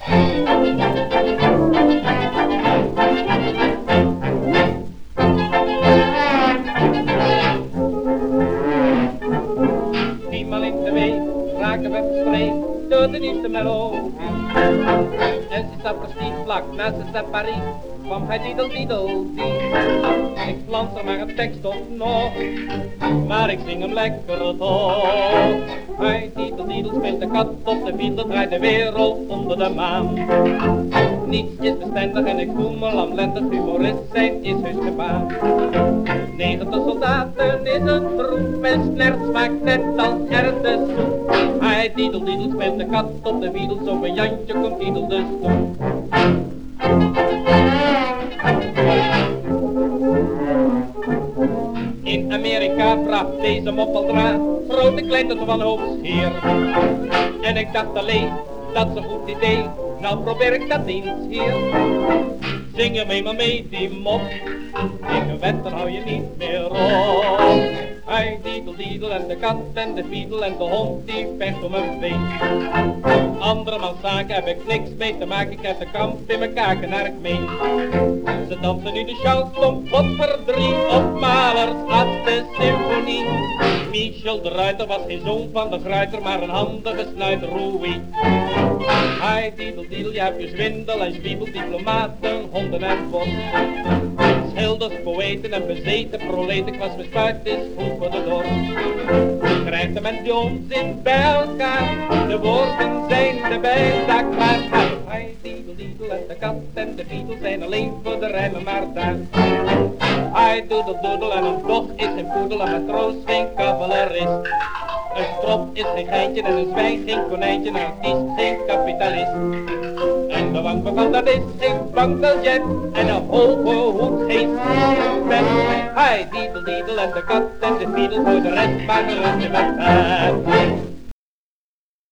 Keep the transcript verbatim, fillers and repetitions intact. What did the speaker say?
Tienmaal in de week raken we verstreed door de nieuwste melodie. En ze staat precies vlak naast de stad Paris, kwam hij diedel diedel die. Ik plant er maar een tekst op nog, maar ik zing hem lekker toch. Hij diedel diedel speelt de kat op de fiedel, draait de wereld onder de maan. Niets is bestendig en ik voel me lamlendig, humorist zijn is heus gebaar. Negentig soldaten is een troep en snert smaakt net als erwtensoep. Hij diedel diedel speelt de kat op de fiedel, zo een Jantje komt diedel dus toe. In Amerika bracht deze moppeldraad grote klein tot wanhoopsheer. En ik dacht alleen, dat is een goed idee, nou probeer ik dat eens hier. Zing je mee maar mee die mop, ik wed dan hou je niet meer op. Hij diedel diedel en de kat en de fiedel en de hond die vecht om een been. Andermans zaken heb ik niks mee te maken, ik heb de kamp in mijn kaken naar ik meen. Ze dansen nu de chanson potverdrie op Mahlers laatste symfonie. Michel de Ruiter was geen zoon van de Gruiter, maar een handige snuiter, Louis. Hij diedel diedel, je hebt je zwindel en zwiebel, diplomaten, honden en bos. Schilders, poëten en bezeten proleten, ik was mijn spuit is goed voor de dorst. Krijgt de mens die onzin bij elkaar, de woorden zijn erbij, daar klaar gaat. Hij diedel diedel en de kat en de fiedel zijn alleen voor de rijmen maar daar. Hij doedel doedel en een dog is geen poedel en matroos geen cavalerist. Een strop is geen geintje en een zwijn geen konijntje, een artiest geen kapitalist. En de wangbeval dat is geen bankeljet en een hoge hoed geen sigaret. Hij diedel diedel en de kat en de fiedel voor de rest maar gerust in mijn